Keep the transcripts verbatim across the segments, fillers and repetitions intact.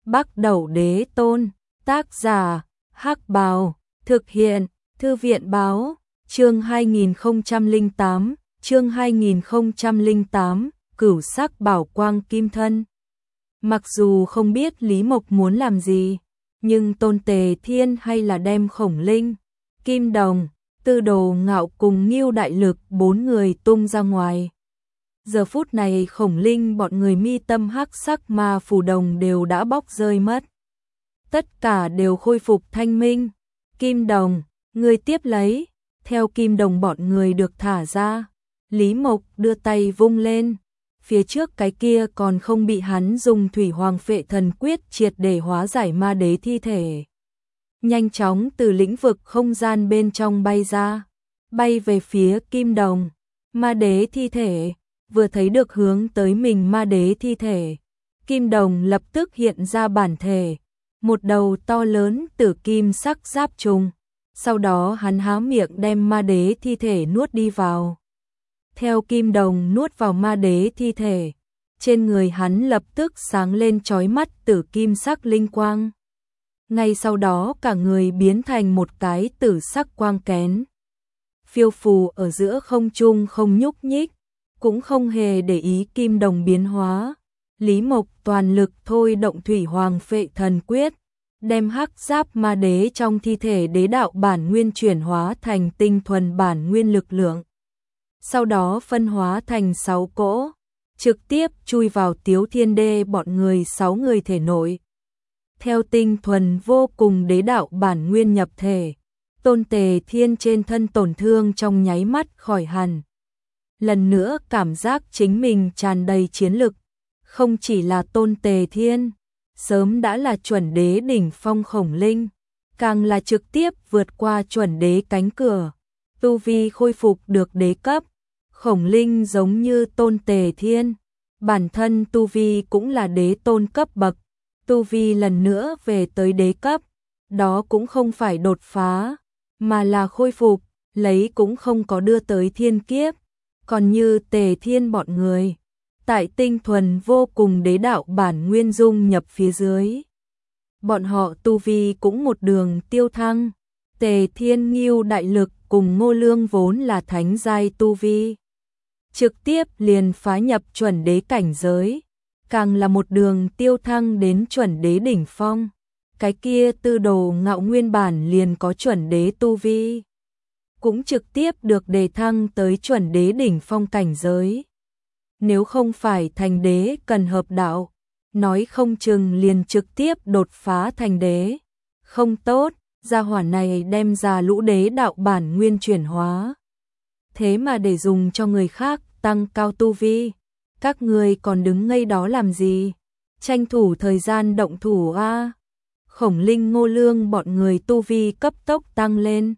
Bắc Đẩu Đế Tôn, tác giả, Hắc Bào, thực hiện, Thư viện Báo, chương hai nghìn không trăm lẻ tám, chương hai nghìn không trăm lẻ tám, Cửu Sắc Bảo Quang Kim Thân. Mặc dù không biết Lý Mộc muốn làm gì, nhưng Tôn Tề Thiên hay là đem Khổng Linh, Kim Đồng, Tư Đồ Ngạo cùng Ngưu Đại Lực bốn người tung ra ngoài. Giờ phút này Khổng Linh bọn người mi tâm hắc sắc ma phù đồng đều đã bóc rơi mất. Tất cả đều khôi phục thanh minh. Kim Đồng, người tiếp lấy. Theo Kim Đồng bọn người được thả ra, Lý Mộc đưa tay vung lên. Phía trước cái kia còn không bị hắn dùng Thủy Hoàng Phệ Thần Quyết triệt để hóa giải ma đế thi thể. Nhanh chóng từ lĩnh vực không gian bên trong bay ra, bay về phía Kim Đồng. Ma đế thi thể, vừa thấy được hướng tới mình ma đế thi thể, Kim Đồng lập tức hiện ra bản thể, một đầu to lớn tử kim sắc giáp trùng. Sau đó hắn há miệng đem ma đế thi thể nuốt đi vào. Theo Kim Đồng nuốt vào ma đế thi thể, trên người hắn lập tức sáng lên chói mắt tử kim sắc linh quang. Ngay sau đó cả người biến thành một cái tử sắc quang kén. Phiêu phù ở giữa không trung không nhúc nhích, cũng không hề để ý Kim Đồng biến hóa. Lý Mộc toàn lực thôi động Thủy Hoàng Phệ Thần Quyết, đem hắc giáp ma đế trong thi thể đế đạo bản nguyên chuyển hóa thành tinh thuần bản nguyên lực lượng. Sau đó phân hóa thành sáu cỗ, trực tiếp chui vào Tiếu Thiên Đê bọn người sáu người thể nội. Theo tinh thuần vô cùng đế đạo bản nguyên nhập thể, Tôn Tề Thiên trên thân tổn thương trong nháy mắt khỏi hẳn. Lần nữa cảm giác chính mình tràn đầy chiến lực, không chỉ là Tôn Tề Thiên, sớm đã là chuẩn đế đỉnh phong Khổng Linh, càng là trực tiếp vượt qua chuẩn đế cánh cửa, tu vi khôi phục được đế cấp. Khổng Linh giống như Tôn Tề Thiên, bản thân tu vi cũng là đế tôn cấp bậc, tu vi lần nữa về tới đế cấp, đó cũng không phải đột phá, mà là khôi phục, lấy cũng không có đưa tới thiên kiếp. Còn như Tề Thiên bọn người, tại tinh thuần vô cùng đế đạo bản nguyên dung nhập phía dưới, bọn họ tu vi cũng một đường tiêu thăng. Tề Thiên, Ngưu Đại Lực cùng Ngô Lương vốn là thánh giai tu vi, trực tiếp liền phá nhập chuẩn đế cảnh giới, càng là một đường tiêu thăng đến chuẩn đế đỉnh phong. Cái kia Tư Đồ Ngạo nguyên bản liền có chuẩn đế tu vi, cũng trực tiếp được đề thăng tới chuẩn đế đỉnh phong cảnh giới. Nếu không phải thành đế cần hợp đạo, nói không chừng liền trực tiếp đột phá thành đế. Không tốt, gia hỏa này đem ra lũ đế đạo bản nguyên chuyển hóa, thế mà để dùng cho người khác tăng cao tu vi. Các người còn đứng ngây đó làm gì? Tranh thủ thời gian động thủ a. Khổng Linh, Ngô Lương bọn người tu vi cấp tốc tăng lên.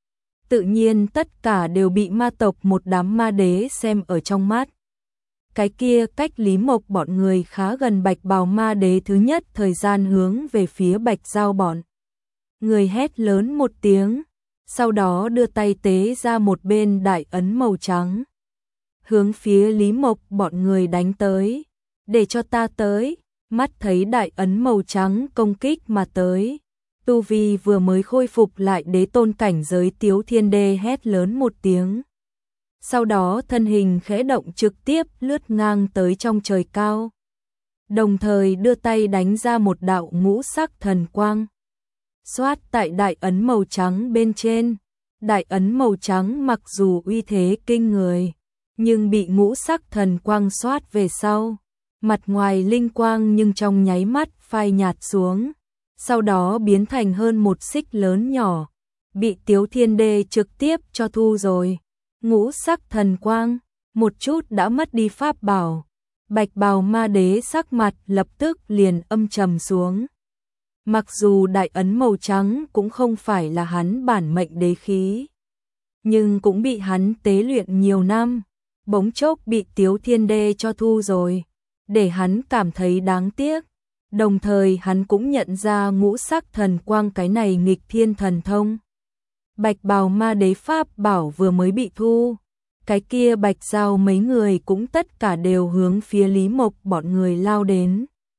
Tự nhiên tất cả đều bị ma tộc một đám ma đế xem ở trong mắt. Cái kia cách Lý Mộc bọn người khá gần Bạch Bào ma đế thứ nhất thời gian hướng về phía Bạch Giao bọn người hét lớn một tiếng, sau đó đưa tay tế ra một bên đại ấn màu trắng, hướng phía Lý Mộc bọn người đánh tới. Để cho ta tới. Mắt thấy đại ấn màu trắng công kích mà tới, tu vi vừa mới khôi phục lại đế tôn cảnh giới Tiếu Thiên Đê hét lớn một tiếng. Sau đó thân hình khẽ động trực tiếp lướt ngang tới trong trời cao, đồng thời đưa tay đánh ra một đạo ngũ sắc thần quang. Xoát tại đại ấn màu trắng bên trên. Đại ấn màu trắng mặc dù uy thế kinh người, nhưng bị ngũ sắc thần quang xoát về sau, mặt ngoài linh quang nhưng trong nháy mắt phai nhạt xuống, sau đó biến thành hơn một xích lớn nhỏ, bị Tiếu Thiên Đê trực tiếp cho thu rồi. Ngũ sắc thần quang, một chút đã mất đi pháp bảo. Bạch Bào ma đế sắc mặt lập tức liền âm trầm xuống. Mặc dù đại ấn màu trắng cũng không phải là hắn bản mệnh đế khí, nhưng cũng bị hắn tế luyện nhiều năm, bỗng chốc bị Tiếu Thiên Đê cho thu rồi, để hắn cảm thấy đáng tiếc. Đồng thời hắn cũng nhận ra ngũ sắc thần quang cái này nghịch thiên thần thông. Bạch Bào ma đế pháp bảo vừa mới bị thu, cái kia Bạch Giao mấy người cũng tất cả đều hướng phía Lý Mộc bọn người lao đến.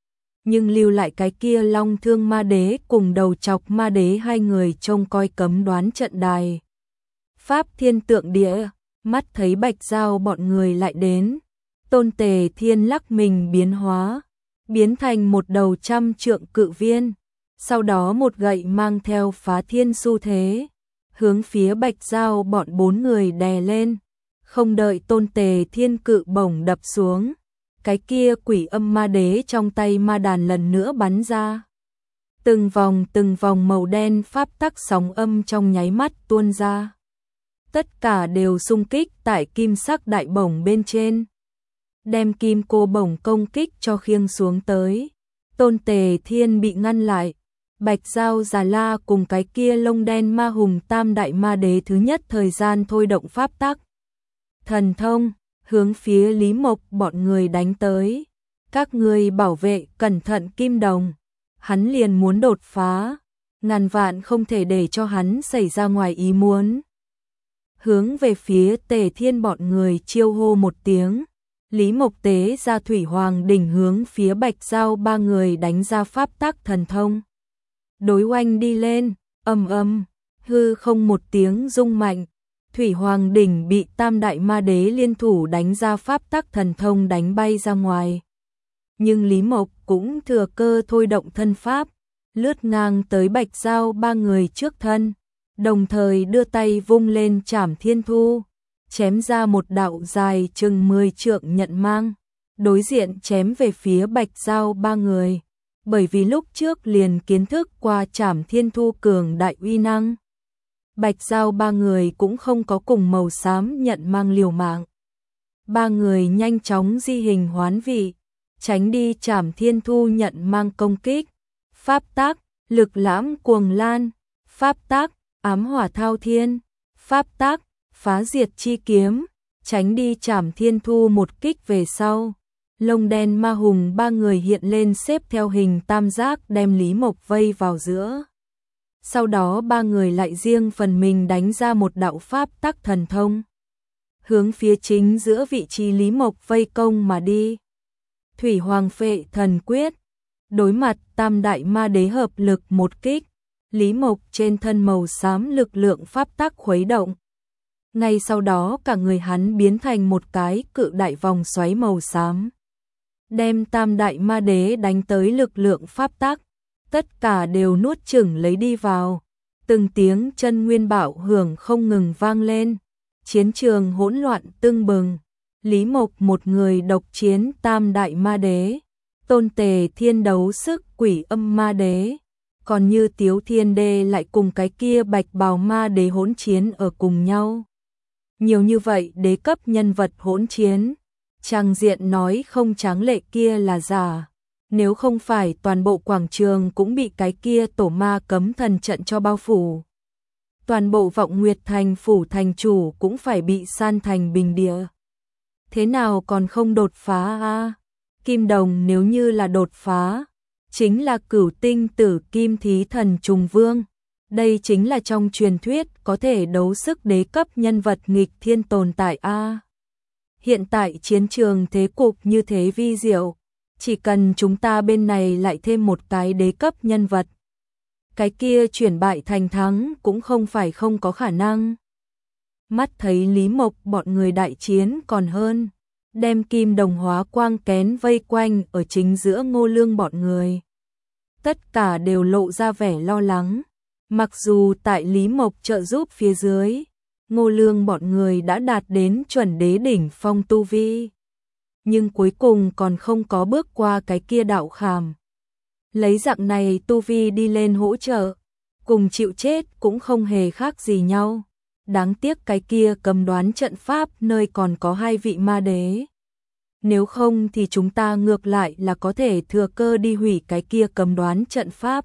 nhưng lưu lại cái kia Long Thương Ma Đế cùng Đầu Chọc Ma Đế hai người trông coi cấm đoán trận đài. Pháp Thiên Tượng Địa, mắt thấy Bạch Giao bọn người lại đến, Tôn Tề Thiên lắc mình biến hóa, biến thành một đầu trăm trượng cự viên, sau đó một gậy mang theo phá thiên xu thế, hướng phía Bạch Giao bọn bốn người đè lên, không đợi Tôn Tề Thiên cự bổng đập xuống, cái kia Quỷ Âm Ma Đế trong tay ma đàn lần nữa bắn ra. Từng vòng từng vòng màu đen pháp tắc sóng âm trong nháy mắt tuôn ra. Tất cả đều xung kích tại kim sắc đại bổng bên trên, đem kim cô bổng công kích cho khiêng xuống tới. Tôn Tề Thiên bị ngăn lại, Bạch Giao Già La cùng cái kia lông đen ma hùng tam đại ma đế thứ nhất thời gian thôi động pháp tắc thần thông, hướng phía Lý Mộc bọn người đánh tới. Các người bảo vệ cẩn thận Kim Đồng, hắn liền muốn đột phá, ngàn vạn không thể để cho hắn xảy ra ngoài ý muốn. Hướng về phía Tề Thiên bọn người chiêu hô một tiếng, Lý Mộc tế ra Thủy Hoàng đỉnh hướng phía Bạch Giao ba người đánh ra pháp tắc thần thông. Đối oanh đi lên, ầm ầm, hư không một tiếng rung mạnh, Thủy Hoàng đỉnh bị tam đại ma đế liên thủ đánh ra pháp tắc thần thông đánh bay ra ngoài. Nhưng Lý Mộc cũng thừa cơ thôi động thân pháp, lướt ngang tới Bạch Giao ba người trước thân, đồng thời đưa tay vung lên Trảm Thiên Thu, chém ra một đạo dài chừng mười trượng nhận mang, đối diện chém về phía Bạch Giao ba người, bởi vì lúc trước liền kiến thức qua Trảm Thiên Thu cường đại uy năng. Bạch Giao ba người cũng không có cùng màu xám nhận mang liều mạng. Ba người nhanh chóng di hình hoán vị, tránh đi Trảm Thiên Thu nhận mang công kích. Pháp tác, lực lãm cuồng lan, pháp tác, ám hỏa thao thiên, pháp tác, phá diệt chi kiếm, tránh đi Trảm Thiên Thu một kích về sau. Lông đen ma hùng ba người hiện lên xếp theo hình tam giác đem Lý Mộc vây vào giữa. Sau đó ba người lại riêng phần mình đánh ra một đạo pháp tắc thần thông, hướng phía chính giữa vị trí Lý Mộc vây công mà đi. Thủy Hoàng Phệ Thần Quyết, đối mặt tam đại ma đế hợp lực một kích, Lý Mộc trên thân màu xám lực lượng pháp tắc khuấy động. Ngay sau đó cả người hắn biến thành một cái cự đại vòng xoáy màu xám, đem tam đại ma đế đánh tới lực lượng pháp tắc, tất cả đều nuốt chửng lấy đi vào. Từng tiếng chân nguyên bạo hưởng không ngừng vang lên, chiến trường hỗn loạn tưng bừng. Lý Mộc một người độc chiến tam đại ma đế, Tôn Tề Thiên đấu sức Quỷ Âm ma đế, còn Như Tiếu Thiên Đê lại cùng cái kia Bạch Bào ma đế hỗn chiến ở cùng nhau. Nhiều như vậy đế cấp nhân vật hỗn chiến, trang diện nói không tráng lệ kia là giả. Nếu không phải toàn bộ quảng trường cũng bị cái kia tổ ma cấm thần trận cho bao phủ, toàn bộ Vọng Nguyệt Thành phủ thành chủ cũng phải bị san thành bình địa. Thế nào còn không đột phá a? À? Kim Đồng nếu như là đột phá, chính là cửu tinh tử kim thí thần trùng vương. Đây chính là trong truyền thuyết có thể đấu sức đế cấp nhân vật nghịch thiên tồn tại a. À? Hiện tại chiến trường thế cục như thế vi diệu, chỉ cần chúng ta bên này lại thêm một cái đế cấp nhân vật, cái kia chuyển bại thành thắng cũng không phải không có khả năng. Mắt thấy Lý Mộc bọn người đại chiến còn hơn, đem Kim Đồng hóa quang kén vây quanh ở chính giữa Ngô Lương bọn người. Tất cả đều lộ ra vẻ lo lắng, mặc dù tại Lý Mộc trợ giúp phía dưới, Ngô Lương bọn người đã đạt đến chuẩn đế đỉnh phong tu vi, nhưng cuối cùng còn không có bước qua cái kia đạo khảm. Lấy dạng này tu vi đi lên hỗ trợ, cùng chịu chết cũng không hề khác gì nhau. Đáng tiếc cái kia cầm đoán trận pháp nơi còn có hai vị ma đế. Nếu không thì chúng ta ngược lại là có thể thừa cơ đi hủy cái kia cầm đoán trận pháp.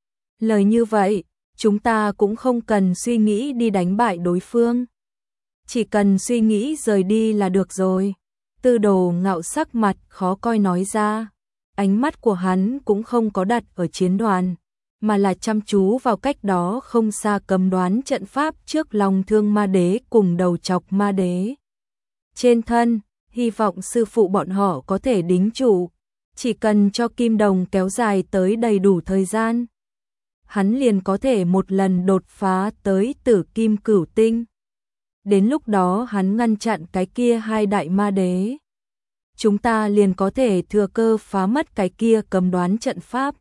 Lời như vậy, chúng ta cũng không cần suy nghĩ đi đánh bại đối phương, chỉ cần suy nghĩ rời đi là được rồi. Tư Đồ Ngạo sắc mặt khó coi nói ra, ánh mắt của hắn cũng không có đặt ở chiến đoàn, mà là chăm chú vào cách đó không xa cầm đoán trận pháp trước Long Thương ma đế cùng Đầu Chọc ma đế. Trên thân, hy vọng sư phụ bọn họ có thể đính trụ, Chỉ cần cho kim đồng kéo dài tới đầy đủ thời gian, hắn liền có thể một lần đột phá tới tử kim cửu tinh. Đến lúc đó hắn ngăn chặn cái kia hai đại ma đế, chúng ta liền có thể thừa cơ phá mất cái kia cấm đoán trận pháp.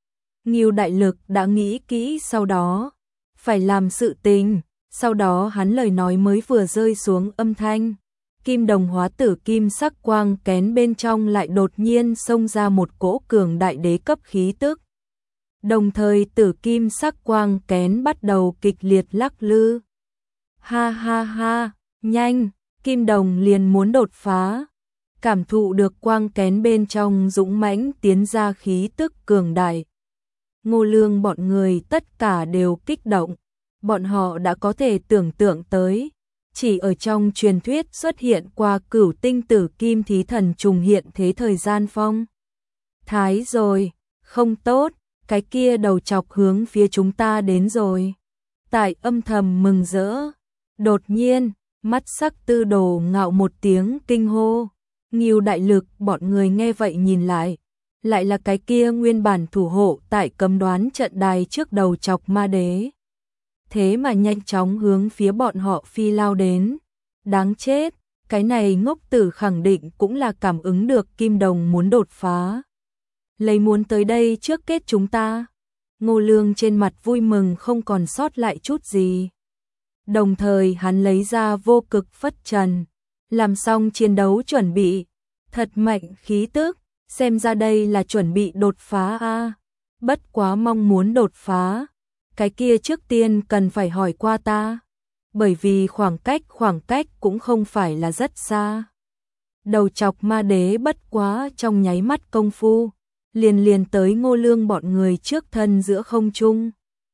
Ngưu Đại Lực đã nghĩ kỹ sau đó phải làm sự tình, sau đó hắn lời nói mới vừa rơi xuống âm thanh, kim đồng hóa tử kim sắc quang kén bên trong lại đột nhiên xông ra một cỗ cường đại đế cấp khí tức. Đồng thời tử kim sắc quang kén bắt đầu kịch liệt lắc lư. Ha ha ha, nhanh, kim đồng liền muốn đột phá. Cảm thụ được quang kén bên trong dũng mãnh tiến ra khí tức cường đại. Ngô Lương bọn người tất cả đều kích động, bọn họ đã có thể tưởng tượng tới, chỉ ở trong truyền thuyết xuất hiện qua cửu tinh tử kim thí thần trùng hiện thế thời gian phong. Thái rồi, không tốt, cái kia đầu chọc hướng phía chúng ta đến rồi. Tại âm thầm mừng rỡ, đột nhiên, mắt sắc tư đồ ngạo một tiếng kinh hô. Ngưu Đại Lực bọn người nghe vậy nhìn lại, lại là cái kia nguyên bản thủ hộ tại cấm đoán trận đài trước đầu chọc ma đế. Thế mà nhanh chóng hướng phía bọn họ phi lao đến. Đáng chết, cái này ngốc tử khẳng định cũng là cảm ứng được kim đồng muốn đột phá. Lấy muốn tới đây trước kết chúng ta. Ngô Lương trên mặt vui mừng không còn sót lại chút gì. Đồng thời hắn lấy ra vô cực phất trần, làm xong chiến đấu chuẩn bị. Thật mạnh khí tức, xem ra đây là chuẩn bị đột phá a. Bất quá mong muốn đột phá, cái kia trước tiên cần phải hỏi qua ta, bởi vì khoảng cách khoảng cách cũng không phải là rất xa. Đầu chọc ma đế bất quá trong nháy mắt công phu, liền liền tới Ngô Lương bọn người trước thân giữa không trung.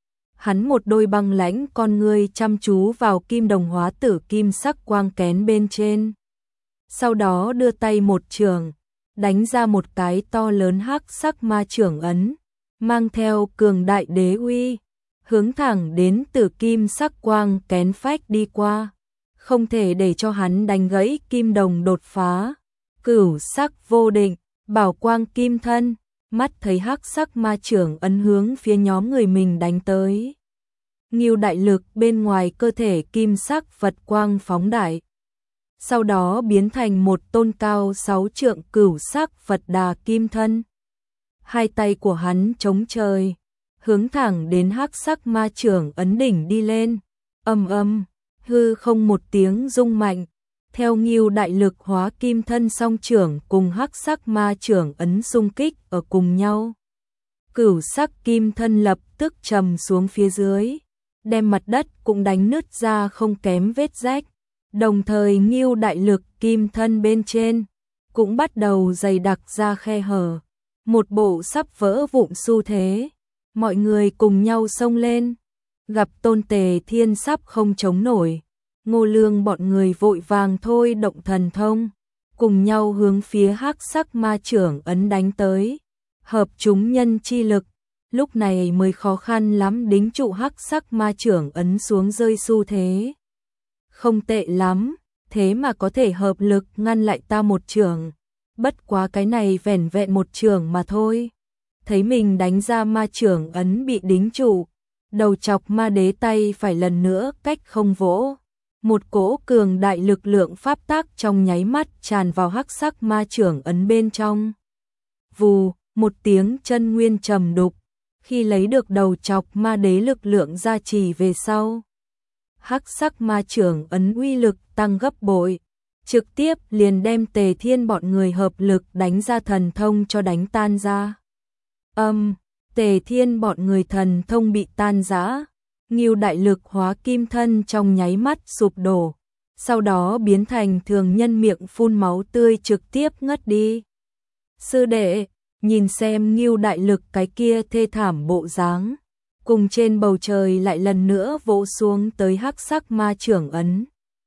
Hắn một đôi băng lãnh con ngươi chăm chú vào kim đồng hóa tử kim sắc quang kén bên trên. Sau đó đưa tay một trường, đánh ra một cái to lớn hắc sắc ma trưởng ấn, mang theo cường đại đế uy, hướng thẳng đến tử kim sắc quang kén phách đi qua. Không thể để cho hắn đánh gãy kim đồng đột phá. Cửu sắc vô định, bảo quang kim thân, mắt thấy hắc sắc ma trưởng ấn hướng phía nhóm người mình đánh tới. Ngưu Đại Lực bên ngoài cơ thể kim sắc Phật quang phóng đại, sau đó biến thành một tôn cao sáu trượng cửu sắc Phật Đà kim thân. Hai tay của hắn chống trời, hướng thẳng đến hắc sắc ma trưởng ấn đỉnh đi lên. Ầm ầm, hư không một tiếng rung mạnh, theo Ngưu Đại Lực hóa kim thân song trưởng cùng hắc sắc ma trưởng ấn xung kích ở cùng nhau. Cửu sắc kim thân lập tức trầm xuống phía dưới, đem mặt đất cũng đánh nứt ra không kém vết rách. Đồng thời Ngưu Đại Lực kim thân bên trên cũng bắt đầu dày đặc ra khe hở, một bộ sắp vỡ vụn xu thế. Mọi người cùng nhau xông lên, gặp Tôn Tề Thiên sắp không chống nổi. Ngô Lương bọn người vội vàng thôi động thần thông, cùng nhau hướng phía hắc sắc ma trưởng ấn đánh tới. Hợp chúng nhân chi lực, lúc này mới khó khăn lắm đính trụ hắc sắc ma trưởng ấn xuống rơi xu thế. Không tệ lắm, thế mà có thể hợp lực ngăn lại ta một trường. Bất quá cái này vẻn vẹn một trường mà thôi. Thấy mình đánh ra ma trưởng ấn bị đính trụ, đầu chọc ma đế tay phải lần nữa cách không vỗ. Một cỗ cường đại lực lượng pháp tác trong nháy mắt tràn vào hắc sắc ma trưởng ấn bên trong. Vù, một tiếng chân nguyên trầm đục, khi lấy được đầu chọc ma đế lực lượng gia trì về sau. Hắc sắc ma trưởng ấn uy lực tăng gấp bội, trực tiếp liền đem Tề Thiên bọn người hợp lực đánh ra thần thông cho đánh tan ra. Âm, um, Tề Thiên bọn người thần thông bị tan rã, Ngưu Đại Lực hóa kim thân trong nháy mắt sụp đổ, sau đó biến thành thường nhân miệng phun máu tươi trực tiếp ngất đi. Sư đệ, nhìn xem Ngưu Đại Lực cái kia thê thảm bộ dáng, cùng trên bầu trời lại lần nữa vỗ xuống tới hắc sắc ma trưởng ấn.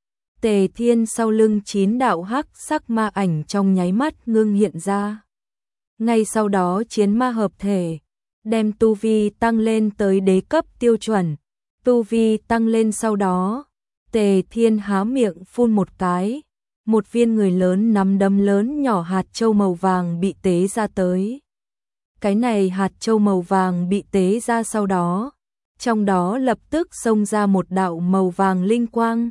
Tề Thiên sau lưng chín đạo hắc sắc ma ảnh trong nháy mắt ngưng hiện ra. Ngay sau đó chiến ma hợp thể, đem tu vi tăng lên tới đế cấp tiêu chuẩn. Tu vi tăng lên sau đó, Tề Thiên há miệng phun một cái, một viên người lớn nắm đấm lớn nhỏ hạt châu màu vàng bị tế ra tới. Cái này hạt châu màu vàng bị tế ra sau đó, trong đó lập tức xông ra một đạo màu vàng linh quang,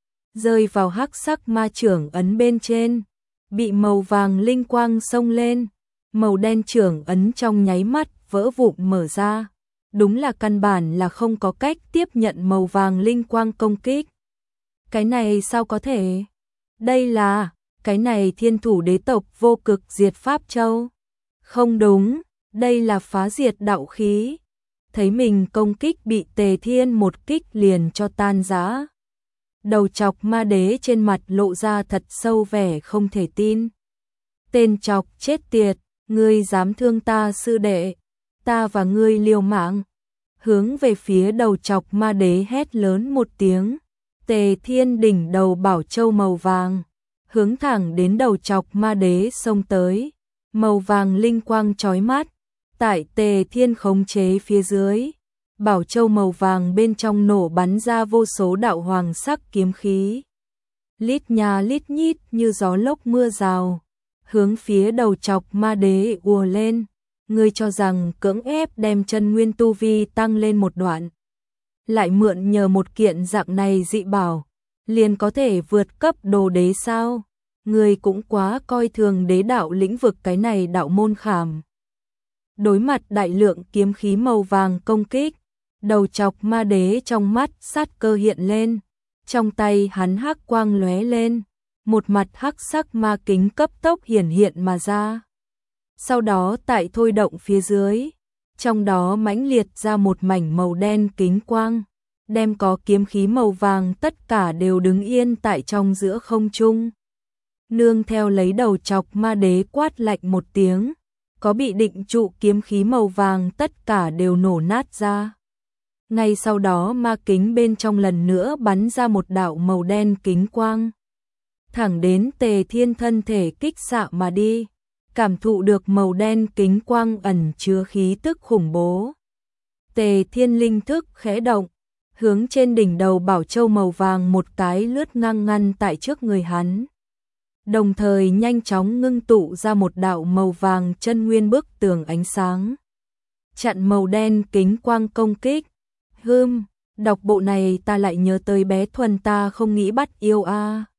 rơi vào hắc sắc ma trưởng ấn bên trên, bị màu vàng linh quang xông lên, màu đen trưởng ấn trong nháy mắt vỡ vụn mở ra. Đúng là căn bản là không có cách tiếp nhận màu vàng linh quang công kích. Cái này sao có thể? Đây là, cái này thiên thủ đế tộc vô cực diệt pháp châu. Không đúng, đây là phá diệt đạo khí. Thấy mình công kích bị Tề Thiên một kích liền cho tan rã. Đầu chọc ma đế trên mặt lộ ra thật sâu vẻ không thể tin. Tên chọc chết tiệt, ngươi dám thương ta sư đệ, ta và ngươi liều mạng. Hướng về phía đầu chọc ma đế hét lớn một tiếng. Tề Thiên đỉnh đầu bảo châu màu vàng, hướng thẳng đến đầu chọc ma đế xông tới. Màu vàng linh quang chói mắt, tại Tề Thiên khống chế phía dưới, bảo châu màu vàng bên trong nổ bắn ra vô số đạo hoàng sắc kiếm khí. Lít nha lít nhít như gió lốc mưa rào, hướng phía đầu chọc ma đế ùa lên. Ngươi cho rằng cưỡng ép đem chân nguyên tu vi tăng lên một đoạn, lại mượn nhờ một kiện dạng này dị bảo, liền có thể vượt cấp đồ đế sao? Ngươi cũng quá coi thường đế đạo lĩnh vực cái này đạo môn khảm. Đối mặt đại lượng kiếm khí màu vàng công kích, đầu chọc ma đế trong mắt sát cơ hiện lên, trong tay hắn hắc quang lóe lên, một mặt hắc sắc ma kính cấp tốc hiển hiện mà ra. Sau đó tại thôi động phía dưới, trong đó mãnh liệt ra một mảnh màu đen kính quang, đem có kiếm khí màu vàng tất cả đều đứng yên tại trong giữa không trung. Nương theo lấy đầu chọc ma đế quát lạnh một tiếng, có bị định trụ kiếm khí màu vàng tất cả đều nổ nát ra. Ngay sau đó ma kính bên trong lần nữa bắn ra một đạo màu đen kính quang, thẳng đến Tề Thiên thân thể kích xạ mà đi. Cảm thụ được màu đen kính quang ẩn chứa khí tức khủng bố, Tề Thiên linh thức khẽ động, hướng trên đỉnh đầu bảo châu màu vàng một cái lướt ngang ngăn tại trước người hắn. Đồng thời nhanh chóng ngưng tụ ra một đạo màu vàng chân nguyên bức tường ánh sáng, chặn màu đen kính quang công kích. Hừm, đọc bộ này ta lại nhớ tới bé Thuần ta không nghĩ bắt yêu a. À.